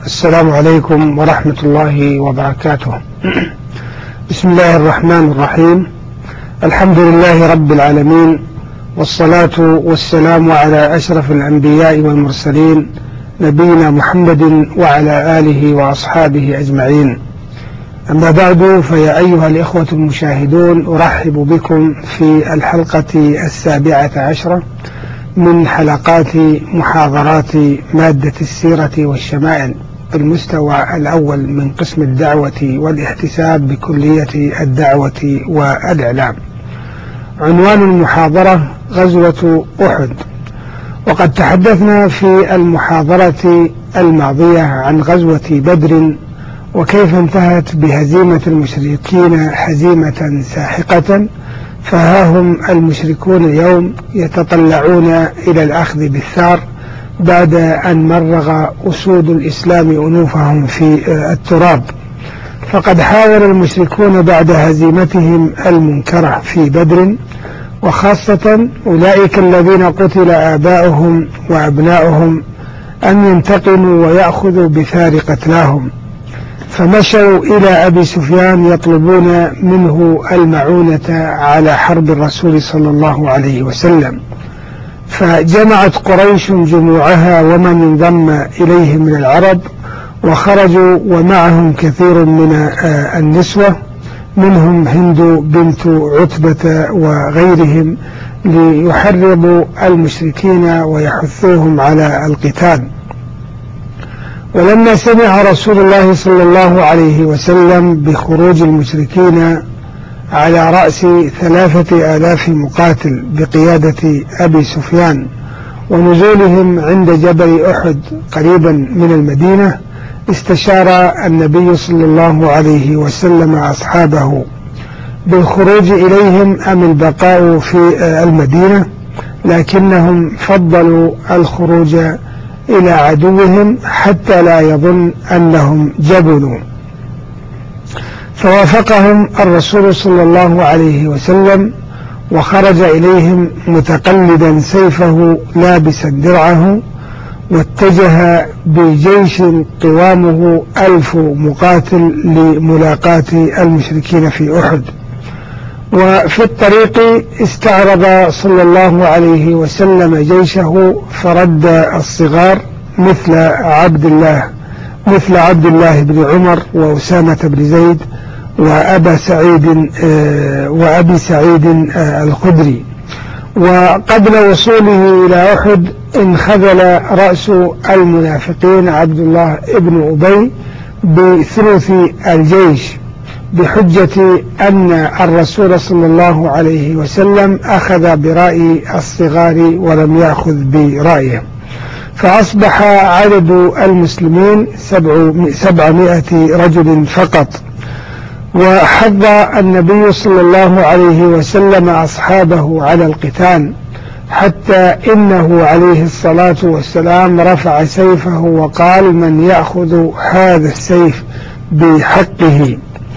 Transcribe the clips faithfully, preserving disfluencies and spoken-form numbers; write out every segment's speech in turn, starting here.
السلام عليكم ورحمة الله وبركاته. بسم الله الرحمن الرحيم. الحمد لله رب العالمين، والصلاة والسلام على أشرف الأنبياء والمرسلين نبينا محمد وعلى آله وأصحابه أجمعين. أما بعد، فيا أيها الإخوة المشاهدون، أرحب بكم في الحلقة السابعة عشرة من حلقات محاضرات مادة السيرة والشمائل بالمستوى الأول من قسم الدعوة والاحتساب بكلية الدعوة والإعلام. عنوان المحاضرة غزوة أحد. وقد تحدثنا في المحاضرة الماضية عن غزوة بدر وكيف انتهت بهزيمة المشركين هزيمة ساحقة، فها هم المشركون اليوم يتطلعون إلى الأخذ بالثار بعد أن مرغ أسود الإسلام أنوفهم في التراب. فقد حاول المشركون بعد هزيمتهم المنكرة في بدر، وخاصة أولئك الذين قتل آباؤهم وأبناؤهم، أن ينتقموا ويأخذوا بثار قتلاهم، فمشوا إلى أبي سفيان يطلبون منه المعونة على حرب الرسول صلى الله عليه وسلم. فجمعت قريش جموعها ومن انضم إليهم من العرب، وخرجوا ومعهم كثير من النسوة منهم هند بنت عتبة وغيرهم، ليحرضوا المشركين ويحثوهم على القتال. ولما سمع رسول الله صلى الله عليه وسلم بخروج المشركين على رأس ثلاثة آلاف مقاتل بقيادة أبي سفيان ونزولهم عند جبل أحد قريبا من المدينة، استشار النبي صلى الله عليه وسلم أصحابه بالخروج إليهم أم البقاء في المدينة، لكنهم فضلوا الخروج إلى عدوهم حتى لا يظن أنهم جبنوا. فوافقهم الرسول صلى الله عليه وسلم وخرج إليهم متقلدا سيفه لابسا درعه، واتجه بجيش قوامه ألف مقاتل لملاقاة المشركين في أحد. وفي الطريق استعرض صلى الله عليه وسلم جيشه فرد الصغار مثل عبد الله مثل عبد الله بن عمر وأسامة بن زيد وأبا سعيد وأبي سعيد الخدري. وقبل وصوله إلى أحد انخذل رأس المنافقين عبد الله بن أبي بثلث الجيش بحجة أن الرسول صلى الله عليه وسلم أخذ برأي الصغار ولم يأخذ برأيه، فأصبح عدد المسلمين سبعمائة رجل فقط. وحض النبي صلى الله عليه وسلم أصحابه على القتال، حتى إنه عليه الصلاة والسلام رفع سيفه وقال: من يأخذ هذا السيف بحقه.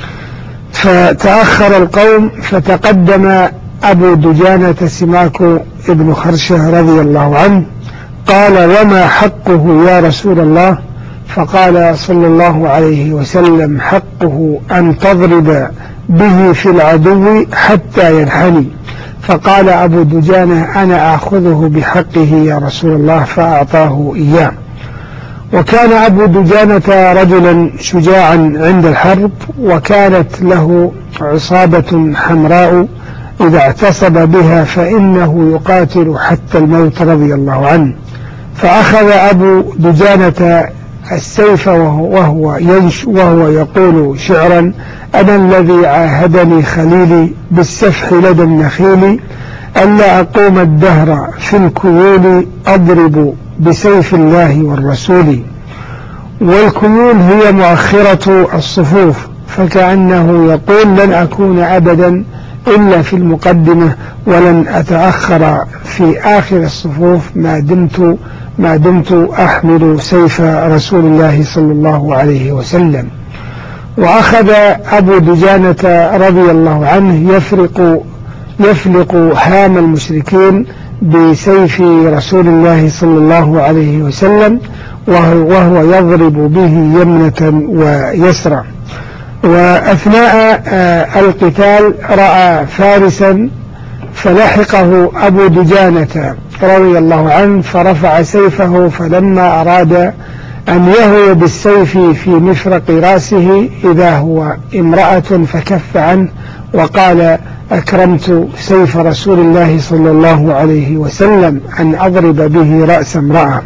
فتأخر القوم، فتقدم أبو دجانة سماك ابن خرشة رضي الله عنه قال: وما حقه يا رسول الله؟ فقال صلى الله عليه وسلم: حقه أن تضرب به في العدو حتى ينحني. فقال أبو دجانة: أنا آخذه بحقه يا رسول الله، فأعطاه إياه. وكان أبو دجانة رجلا شجاعا عند الحرب، وكانت له عصابة حمراء إذا اعتصب بها فإنه يقاتل حتى الموت رضي الله عنه. فأخذ أبو دجانة السيف وهو ينش وهو يقول شعرا: أنا الذي عاهدني خليلي بالسفح لدى النخيل، ألا أقوم الدهر في الكيول أضرب بسيف الله والرسول. والكيول هي مؤخرة الصفوف، فكأنه يقول: لن أكون أبدا إلا في المقدمة، ولن أتأخر في آخر الصفوف ما دمت ما دمت أحمل سيف رسول الله صلى الله عليه وسلم. وأخذ أبو دجانة رضي الله عنه يفرق يفلق هام المشركين بسيف رسول الله صلى الله عليه وسلم، وهو يضرب به يمنة ويسرى. وأثناء القتال رأى فارسا فلحقه أبو دجانة رضي الله عنه فرفع سيفه، فلما أراد أن يهوي بالسيف في مفرق رأسه إذا هو امرأة فكف عنه وقال: أكرمت سيف رسول الله صلى الله عليه وسلم أن أضرب به رأس امرأة.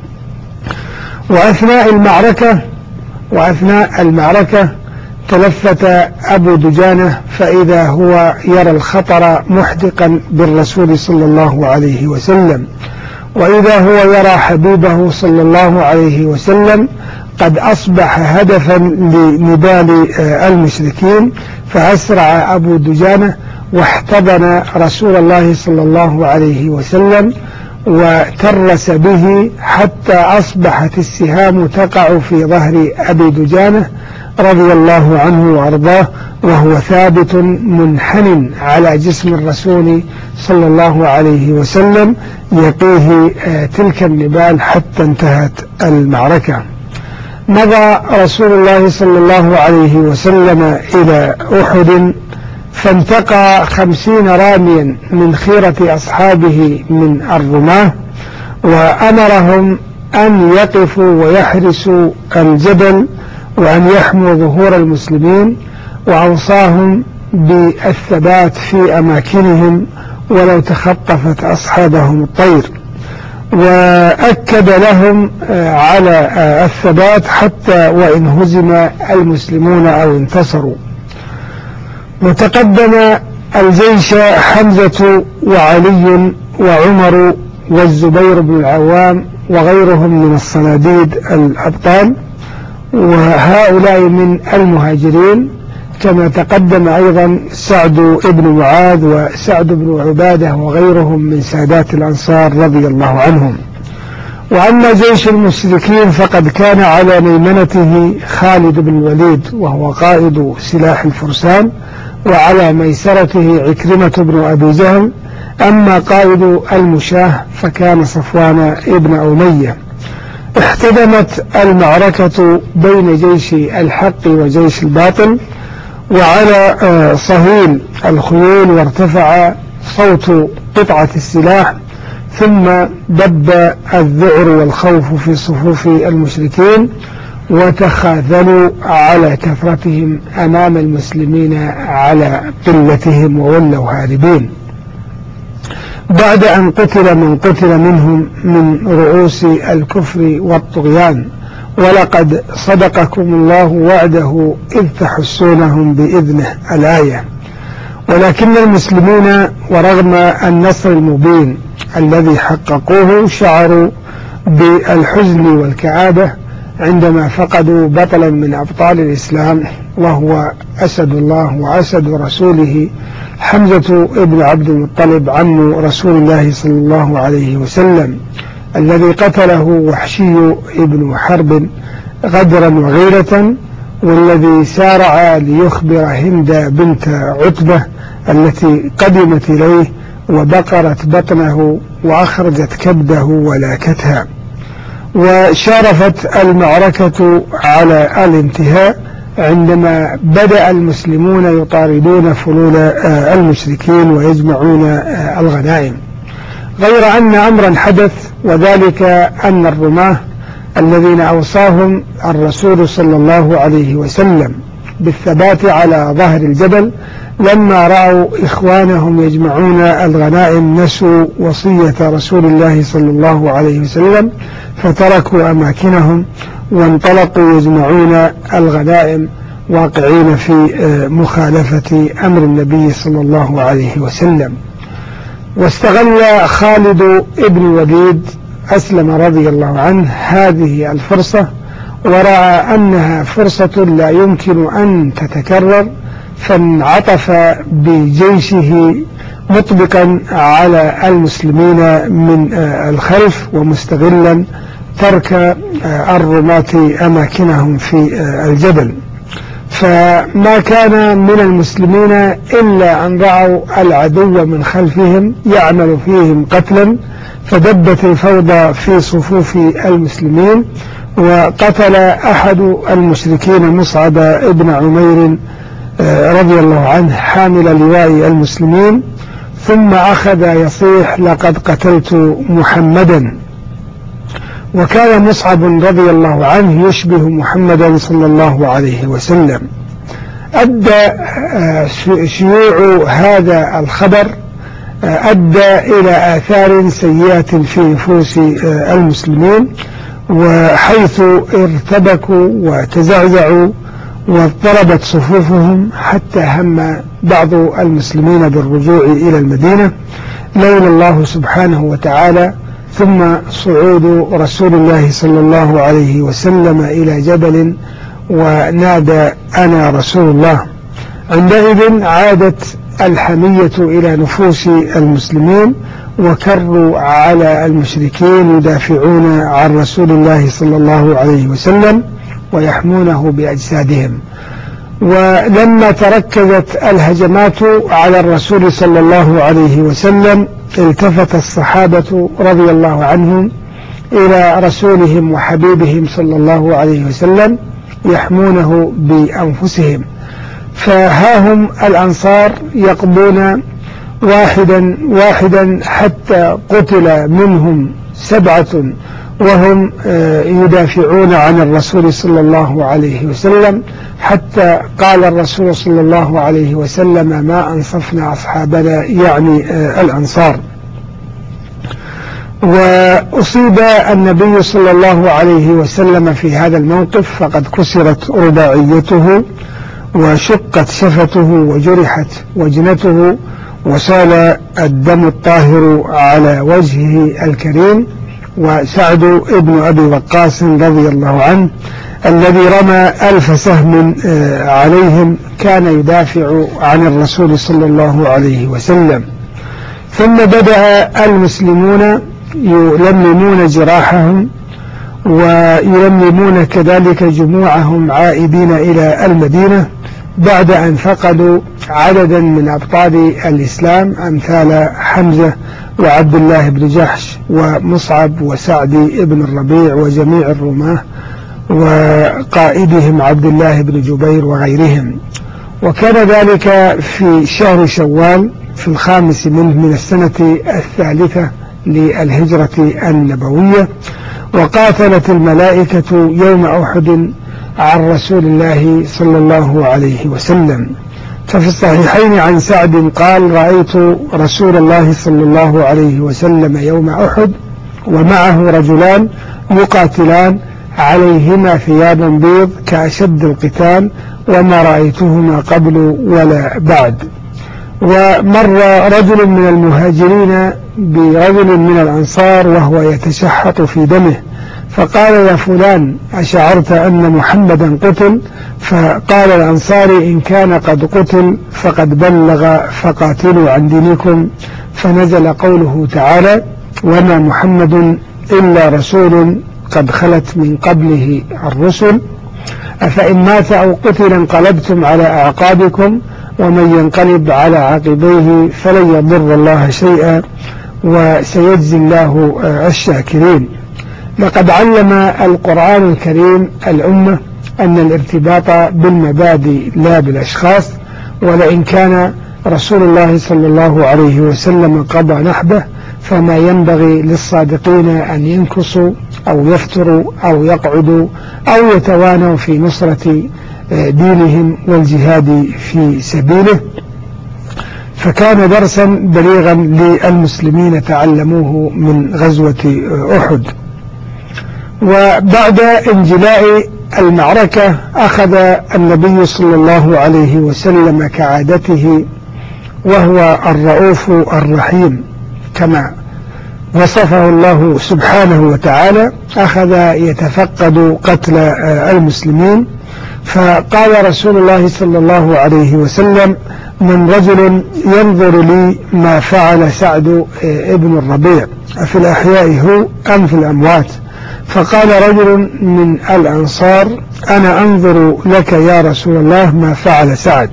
وأثناء المعركة وأثناء المعركة تلفت أبو دجانة فإذا هو يرى الخطر محدقا بالرسول صلى الله عليه وسلم، وإذا هو يرى حبيبه صلى الله عليه وسلم قد أصبح هدفا لنبال المشركين، فأسرع أبو دجانة واحتضن رسول الله صلى الله عليه وسلم وترس به حتى أصبحت السهام تقع في ظهر أبي دجانة رضي الله عنه وأرضاه، وهو ثابت منحن على جسم الرسول صلى الله عليه وسلم يقيه تلك النبال حتى انتهت المعركة. مضى رسول الله صلى الله عليه وسلم إلى أحد فانتقى خمسين راميا من خيرة أصحابه من الرماة، وأمرهم أن يقفوا ويحرسوا الجبل وأن يحموا ظهور المسلمين، وأوصاهم بالثبات في أماكنهم ولو تخطفت أصحابهم الطير، وأكد لهم على الثبات حتى وإن هزم المسلمون أو انتصروا. وتقدم الجيش حمزة وعلي وعمر والزبير بن العوام وغيرهم من الصناديد الأبطال، وهؤلاء من المهاجرين، كما تقدم أيضا سعد بن معاذ وسعد بن عبادة وغيرهم من سادات الأنصار رضي الله عنهم. وأما جيش المشركين فقد كان على ميمنته خالد بن الوليد وهو قائد سلاح الفرسان، وعلى ميسرته عكرمة بن أبي جهل، أما قائد المشاة فكان صفوان ابن أمية. احتدمت المعركة بين جيش الحق وجيش الباطل وعلى صهيل الخيول، وارتفع صوت قطعة السلاح، ثم دب الذعر والخوف في صفوف المشركين وتخاذلوا على كثرتهم أمام المسلمين على قلتهم وولوا هاربين، بعد أن قتل من قتل منهم من رؤوس الكفر والطغيان. ولقد صدقكم الله وعده إذ تحسونهم بإذنه الآية. ولكن المسلمين ورغم النصر المبين الذي حققوه شعروا بالحزن والكآبة عندما فقدوا بطلا من أبطال الإسلام، وهو أسد الله وأسد رسوله حمزة ابن عبد المطلب عم رسول الله صلى الله عليه وسلم، الذي قتله وحشي ابن حرب غدرا وغيرة، والذي سارع ليخبر هند بنت عتبة التي قدمت إليه وبقرت بطنه وأخرجت كبده ولاكتها. وشارفت المعركة على الانتهاء عندما بدأ المسلمون يطاردون فلول المشركين ويجمعون الغنائم، غير أن أمرا حدث، وذلك أن الرماة الذين أوصاهم الرسول صلى الله عليه وسلم بالثبات على ظهر الجبل لما رأوا إخوانهم يجمعون الغنائم نسوا وصية رسول الله صلى الله عليه وسلم، فتركوا أماكنهم وانطلقوا يجمعون الغنائم واقعين في مخالفة أمر النبي صلى الله عليه وسلم. واستغل خالد ابن وليد أسلم رضي الله عنه هذه الفرصة، ورأى أنها فرصة لا يمكن أن تتكرر، فانعطف بجيشه مطبقا على المسلمين من الخلف ومستغلا ترك الرماة أماكنهم في الجبل. فما كان من المسلمين إلا أن رأوا العدو من خلفهم يعمل فيهم قتلا، فدبت الفوضى في صفوف المسلمين، وقتل أحد المشركين مصعب ابن عمير رضي الله عنه حامل لواء المسلمين، ثم أخذ يصيح: لقد قتلت محمدا. وكان مصعب رضي الله عنه يشبه محمدا صلى الله عليه وسلم. أدى شيوع هذا الخبر أدى إلى آثار سيئة في نفوس المسلمين، وحيث ارتبكوا وتزعزعوا واضطربت صفوفهم حتى هم بعض المسلمين بالرجوع إلى المدينة، لولا الله سبحانه وتعالى ثم صعود رسول الله صلى الله عليه وسلم إلى جبل ونادى: أنا رسول الله. عندئذ عادت الحمية إلى نفوس المسلمين، وكروا على المشركين يدافعون عن رسول الله صلى الله عليه وسلم ويحمونه بأجسادهم. ولما تركزت الهجمات على الرسول صلى الله عليه وسلم التفت الصحابة رضي الله عنهم إلى رسولهم وحبيبهم صلى الله عليه وسلم يحمونه بأنفسهم، فها هم الأنصار يقضون واحدا واحدا حتى قتل منهم سبعة وهم يدافعون عن الرسول صلى الله عليه وسلم، حتى قال الرسول صلى الله عليه وسلم: ما أنصفنا أصحابنا، يعني الأنصار. وأصيب النبي صلى الله عليه وسلم في هذا الموقف، فقد كسرت رباعيته وشقت شفته وجرحت وجنته وسال الدم الطاهر على وجهه الكريم. وسعد ابن أبي وقاص رضي الله عنه الذي رمى ألف سهم عليهم كان يدافع عن الرسول صلى الله عليه وسلم. ثم بدأ المسلمون يلممون جراحهم ويلممون كذلك جموعهم عائدين إلى المدينة بعد أن فقدوا عددا من أبطال الإسلام أمثال حمزة وعبد الله بن جحش ومصعب وسعد بن الربيع وجميع الرماة وقائدهم عبد الله بن جبير وغيرهم. وكان ذلك في شهر شوال في الخامس منه من السنة الثالثة للهجرة النبوية. وقاتلت الملائكة يوم أحد عن رسول الله صلى الله عليه وسلم. ففي الصحيحين عن سعد قال: رأيت رسول الله صلى الله عليه وسلم يوم أحد ومعه رجلان يقاتلان عليهما ثياب بيض كأشد القتال، وما رأيتهما قبل ولا بعد. ومر رجل من المهاجرين برجل من الأنصار وهو يتشحط في دمه، فقال: يا فلان، أشعرت أن محمدا قتل؟ فقال الأنصاري: إن كان قد قتل فقد بلغ فقاتلوا عن دينكم. فنزل قوله تعالى: وما محمد إلا رسول قد خلت من قبله الرسل أفإن مات أو قتل انقلبتم على أعقابكم ومن ينقلب على عقبيه فلن يضر الله شيئا وسيجزي الله الشاكرين. لقد علم القرآن الكريم الأمة أن الارتباط بالمبادئ لا بالأشخاص، ولئن كان رسول الله صلى الله عليه وسلم قضى نحبه فما ينبغي للصادقين أن ينكصوا أو يفتروا أو يقعدوا أو يتوانوا في نصرة دينهم والجهاد في سبيله. فكان درسا بليغا للمسلمين تعلموه من غزوة أحد. وبعد انجلاء المعركة أخذ النبي صلى الله عليه وسلم كعادته، وهو الرؤوف الرحيم كما وصفه الله سبحانه وتعالى، أخذ يتفقد قتل المسلمين فقال رسول الله صلى الله عليه وسلم: من رجل ينظر لي ما فعل سعد ابن الربيع أفي الأحياء هو أم في الأموات؟ فقال رجل من الأنصار: أنا أنظر لك يا رسول الله ما فعل سعد.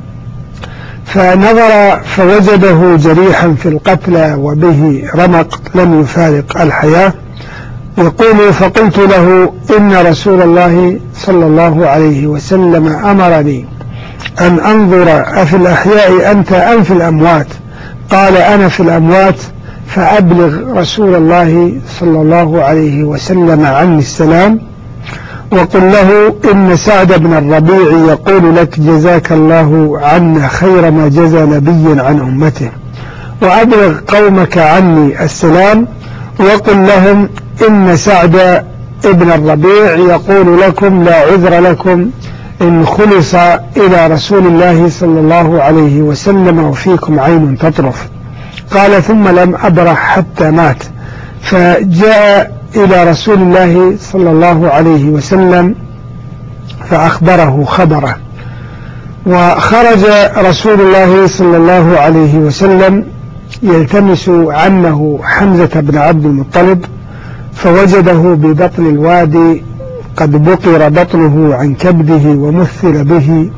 فنظر فوجده جريحا في القتلى وبه رمق لم يفارق الحياة. يقول: فقلت له: إن رسول الله صلى الله عليه وسلم أمرني أن أنظر أفي الأحياء أنت أم في الأموات؟ قال: أنا في الأموات، فأبلغ رسول الله صلى الله عليه وسلم عني السلام، وقل له: إن سعد بن الربيع يقول لك جزاك الله عنا خير ما جزى نبي عن أمته، وأبلغ قومك عني السلام، وقل لهم: إن سعد ابن الربيع يقول لكم لا عذر لكم إن خلص إلى رسول الله صلى الله عليه وسلم وفيكم عين تطرف. قال: ثم لم أبرح حتى مات، فجاء إلى رسول الله صلى الله عليه وسلم فأخبره خبره. وخرج رسول الله صلى الله عليه وسلم يلتمس عمه حمزة بن عبد المطلب، فوجده ببطن الوادي قد بقر بطنه عن كبده ومثل به،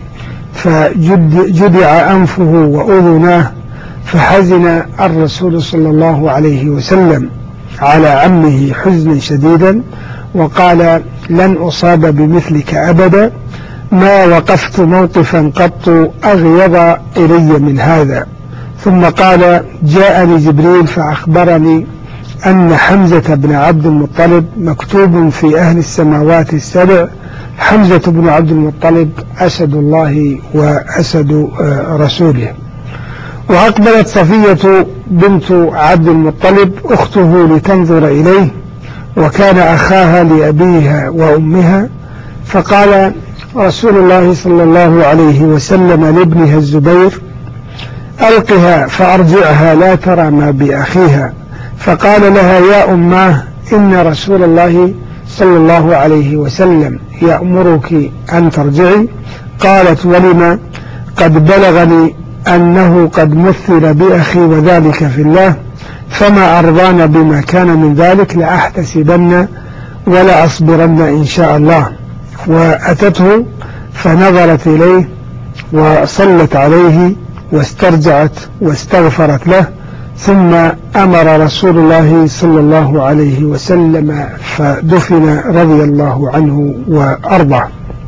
فجدع أنفه وأذناه، فحزن الرسول صلى الله عليه وسلم على عمه حزنا شديدا، وقال: لن أصاب بمثلك أبدا، ما وقفت موقفا قط أغيظ إلي من هذا. ثم قال: جاءني جبريل فأخبرني أن حمزة بن عبد المطلب مكتوب في أهل السماوات السبع، حمزة بن عبد المطلب أسد الله وأسد رسوله. وأقبلت صفية بنت عبد المطلب أخته لتنظر إليه، وكان أخاها لأبيها وأمها، فقال رسول الله صلى الله عليه وسلم لابنها الزبير: ألقها فأرجعها لا ترى ما بأخيها. فقال لها: يا أماه، إن رسول الله صلى الله عليه وسلم يأمرك أن ترجعي. قالت: ولما؟ قد بلغني أنه قد مثل بأخي وذلك في الله، فما أرضان بما كان من ذلك لأحتسبن ولا أصبرن إن شاء الله. وأتته فنظرت إليه وصلت عليه واسترجعت واستغفرت له، ثم أمر رسول الله صلى الله عليه وسلم فدفن رضي الله عنه وأرضاه.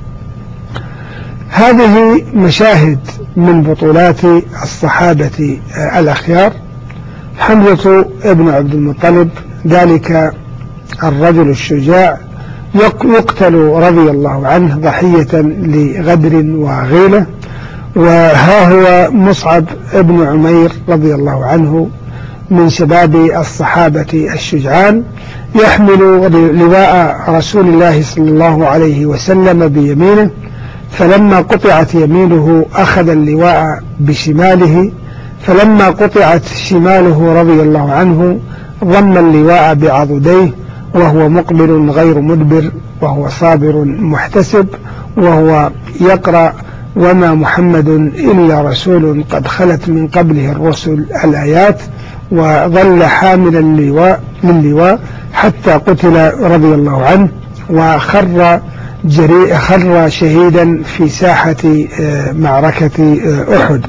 هذه مشاهد من بطولات الصحابة الأخيار. حمزة ابن عبد المطلب ذلك الرجل الشجاع يقتل رضي الله عنه ضحية لغدر وغيلة. وها هو مصعب ابن عمير رضي الله عنه من شباب الصحابة الشجعان يحمل لواء رسول الله صلى الله عليه وسلم بيمينه، فلما قطعت يمينه أخذ اللواء بشماله، فلما قطعت شماله رضي الله عنه ضم اللواء بعضديه، وهو مقبل غير مدبر، وهو صابر محتسب، وهو يقرأ: وما محمد إلا رسول قد خلت من قبله الرسل الآيات، وظل حاملا اللواء للواء حتى قتل رضي الله عنه، وخر جريء خر شهيدا في ساحة معركة أحد.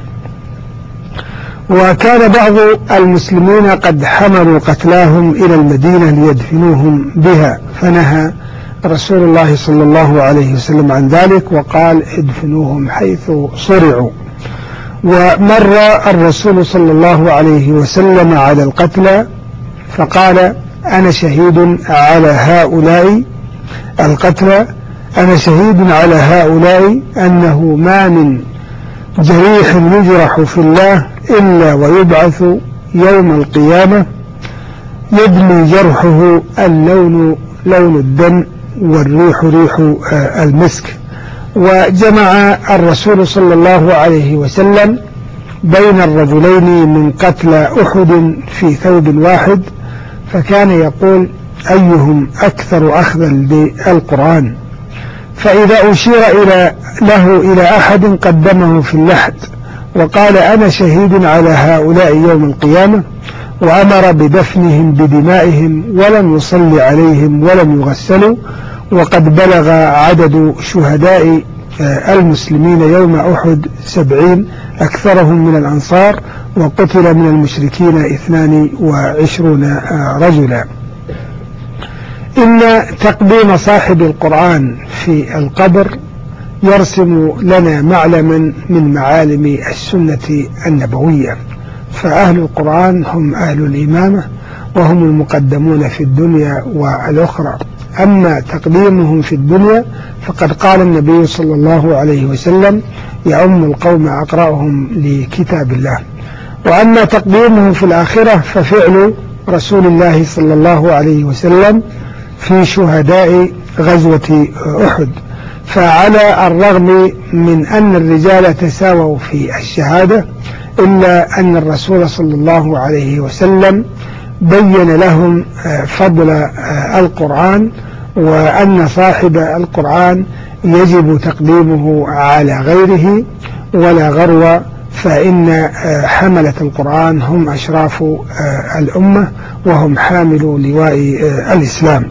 وكان بعض المسلمين قد حملوا قتلاهم إلى المدينة ليدفنوهم بها، فنهى رسول الله صلى الله عليه وسلم عن ذلك وقال: ادفنوهم حيث صرعوا. ومر الرسول صلى الله عليه وسلم على القتلى فقال: أنا شهيد على هؤلاء القتلى، أنا شهيد على هؤلاء أنه ما من جريح يجرح في الله إلا ويبعث يوم القيامة يدمي جرحه اللون لون الدم والريح ريح المسك. وجمع الرسول صلى الله عليه وسلم بين الرجلين من قتلى أحد في ثوب واحد، فكان يقول: أيهم أكثر أخذا للقرآن؟ فإذا أشير إلى له إلى أحد قدمه في اللحد وقال أنا شهيد على هؤلاء يوم القيامة، وأمر بدفنهم بدمائهم ولم يصلي عليهم ولم يغسلوا، وقد بلغ عدد شهداء المسلمين يوم أحد سبعين أكثرهم من الأنصار، وقتل من المشركين اثنان وعشرون رجلا. إن تقديم صاحب القرآن في القبر يرسم لنا معلما من معالم السنة النبوية، فأهل القرآن هم أهل الإمامة وهم المقدمون في الدنيا والأخرى. أما تقديمهم في الدنيا فقد قال النبي صلى الله عليه وسلم يؤم القوم أقرأهم لكتاب الله. وأما تقديمهم في الآخرة ففعل رسول الله صلى الله عليه وسلم في شهداء غزوة أحد، فعلى الرغم من أن الرجال تساووا في الشهادة إلا أن الرسول صلى الله عليه وسلم بين لهم فضل القرآن، وأن صاحب القرآن يجب تقديمه على غيره ولا غرو، فإن حملة القرآن هم أشراف الأمة وهم حاملوا لواء الإسلام.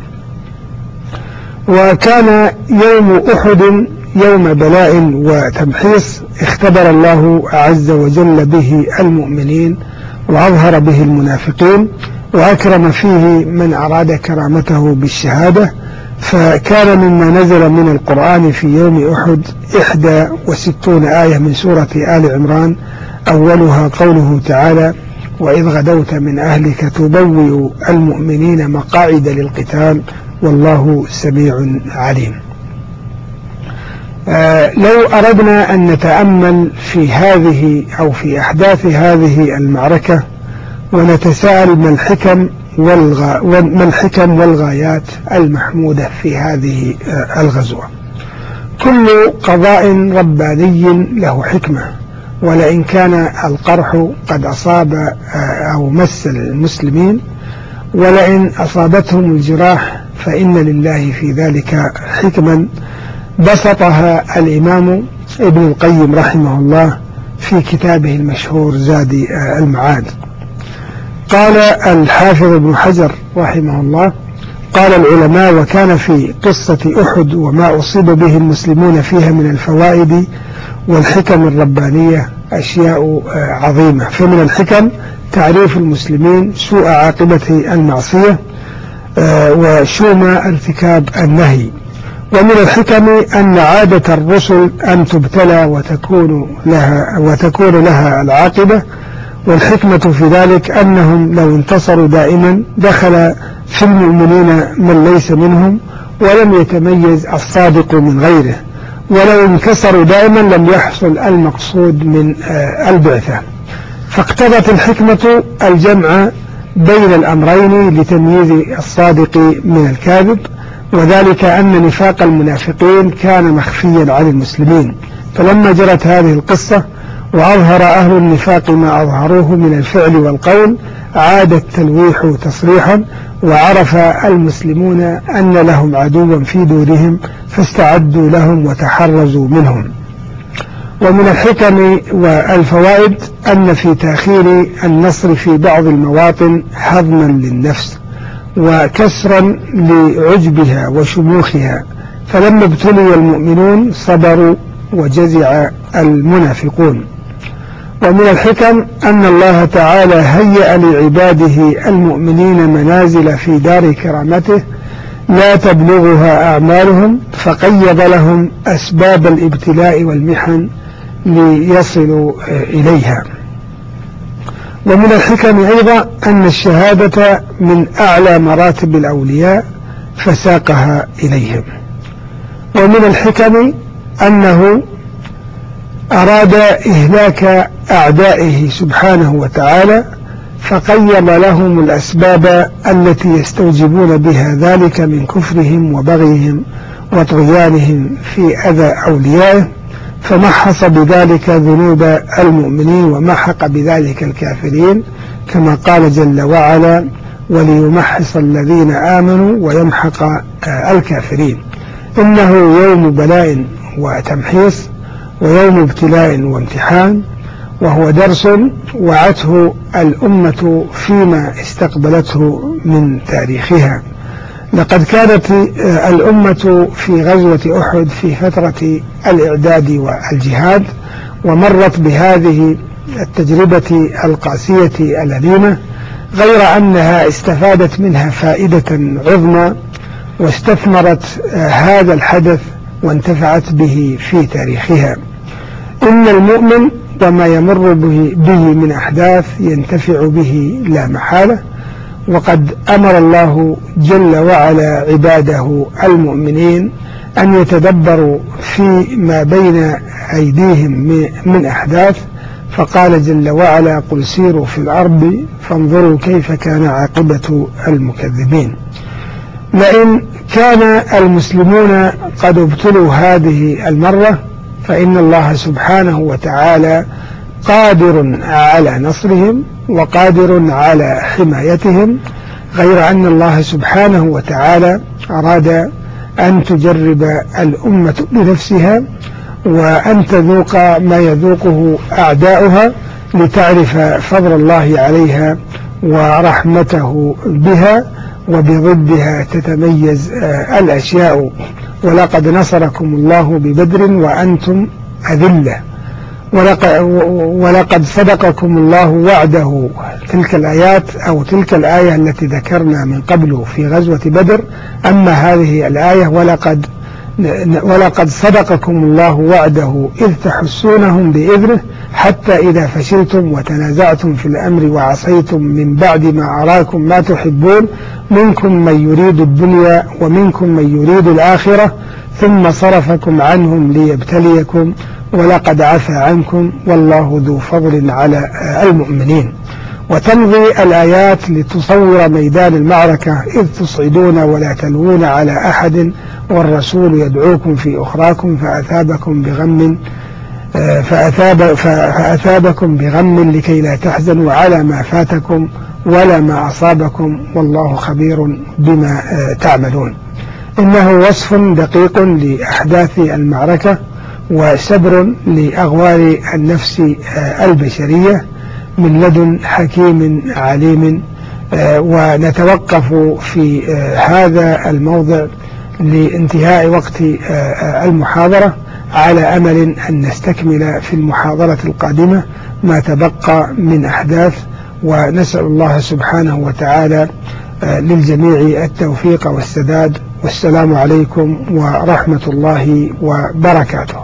وكان يوم أحد يوم بلاء وتمحيص اختبر الله عز وجل به المؤمنين وأظهر به المنافقين، وأكرم فيه من أراد كرامته بالشهادة. فكان مما نزل من القرآن في يوم أحد إحدى وستون آية من سورة آل عمران، أولها قوله تعالى وإذ غدوت من أهلك تبوئ المؤمنين مقاعد للقتال والله سميع عليم. آه لو أردنا أن نتأمل في هذه أو في أحداث هذه المعركة ونتساءل ما الحكم والغا ما الحكم والغايات المحمودة في هذه آه الغزوة. كل قضاء رباني له حكمة، ولئن كان القرح قد أصاب آه أو مس المسلمين ولئن أصابتهم الجراح فإن لله في ذلك حكما بسطها الإمام ابن القيم رحمه الله في كتابه المشهور زاد المعاد. قال الحافظ ابن حجر رحمه الله قال العلماء وكان في قصة أحد وما أصيب به المسلمون فيها من الفوائد والحكم الربانية أشياء عظيمة. فمن الحكم تعريف المسلمين سوء عاقبة المعصية وشوم ارتكاب النهي. ومن الحكم أن عادة الرسل أن تبتلى وتكون لها, وتكون لها العاقبة، والحكمة في ذلك أنهم لو انتصروا دائما دخل في المؤمنين من ليس منهم ولم يتميز الصادق من غيره، ولو انكسروا دائما لم يحصل المقصود من البعثة. فاقتضت الحكمة الجمع بين الأمرين لتمييز الصادق من الكاذب، وذلك أن نفاق المنافقين كان مخفيا عن المسلمين، فلما جرت هذه القصة وأظهر أهل النفاق ما أظهروه من الفعل والقول عاد التلويح تصريحا، وعرف المسلمون أن لهم عدوا في دورهم فاستعدوا لهم وتحرزوا منهم. ومن الحكم والفوائد أن في تأخير النصر في بعض المواطن هضما للنفس وكسرا لعجبها وشموخها، فلما ابتلي المؤمنون صبروا وجزع المنافقون. ومن الحكم أن الله تعالى هيأ لعباده المؤمنين منازل في دار كرامته لا تبلغها أعمالهم، فقيض لهم أسباب الابتلاء والمحن ليصلوا إليها. ومن الحكم أيضا أن الشهادة من أعلى مراتب الأولياء فساقها إليهم. ومن الحكم أنه أراد إهلاك أعدائه سبحانه وتعالى فقيض لهم الأسباب التي يستوجبون بها ذلك من كفرهم وبغيهم وطغيانهم في أذى أوليائه، فمحص بذلك ذنوب المؤمنين ومحق بذلك الكافرين، كما قال جل وعلا وليمحص الذين آمنوا ويمحق الكافرين. إنه يوم بلاء وتمحيص، ويوم ابتلاء وامتحان، وهو درس وعته الأمة فيما استقبلته من تاريخها. لقد كانت الأمة في غزوة أحد في فترة الإعداد والجهاد، ومرت بهذه التجربة القاسية الأليمة، غير أنها استفادت منها فائدة عظمى، واستثمرت هذا الحدث وانتفعت به في تاريخها. إن المؤمن وما يمر به من أحداث ينتفع به لا محالة، وقد أمر الله جل وعلا عباده المؤمنين أن يتدبروا في ما بين أيديهم من أحداث، فقال جل وعلا: قل سيروا في الأرض فانظروا كيف كان عاقبة المكذبين. لئن كان المسلمون قد ابتلوا هذه المرة، فإن الله سبحانه وتعالى قادر على نصرهم وقادر على حمايتهم، غير أن الله سبحانه وتعالى أراد أن تجرب الأمة بنفسها، وأن تذوق ما يذوقه أعداؤها، لتعرف فضل الله عليها ورحمته بها، وبضدها تتميز الأشياء. ولقد نصركم الله ببدر وأنتم أذلة، ولقد صدقكم الله وعده. تلك الآيات أو تلك الآية التي ذكرنا من قبل في غزوة بدر، أما هذه الآية: ولقد ولقد صدقكم الله وعده إذ تحسونهم بإذنه حتى إذا فشلتم وتنازعتم في الأمر وعصيتم من بعد ما أراكم ما تحبون منكم من يريد الدنيا ومنكم من يريد الآخرة ثم صرفكم عنهم ليبتليكم ولقد عفا عنكم والله ذو فضل على المؤمنين. وتمضي الآيات لتصور ميدان المعركة: إذ تصعدون ولا تلوون على أحد والرسول يدعوكم في أخراكم فأثابكم بغم فأثاب فأثابكم بغم لكي لا تحزنوا على ما فاتكم ولا ما أصابكم والله خبير بما تعملون. إنه وصف دقيق لأحداث المعركة، وسبر لأغوار النفس البشرية من لدن حكيم عليم. ونتوقف في هذا الموضع لانتهاء وقت المحاضرة، على أمل أن نستكمل في المحاضرة القادمة ما تبقى من أحداث، ونسأل الله سبحانه وتعالى للجميع التوفيق والسداد. والسلام عليكم ورحمة الله وبركاته.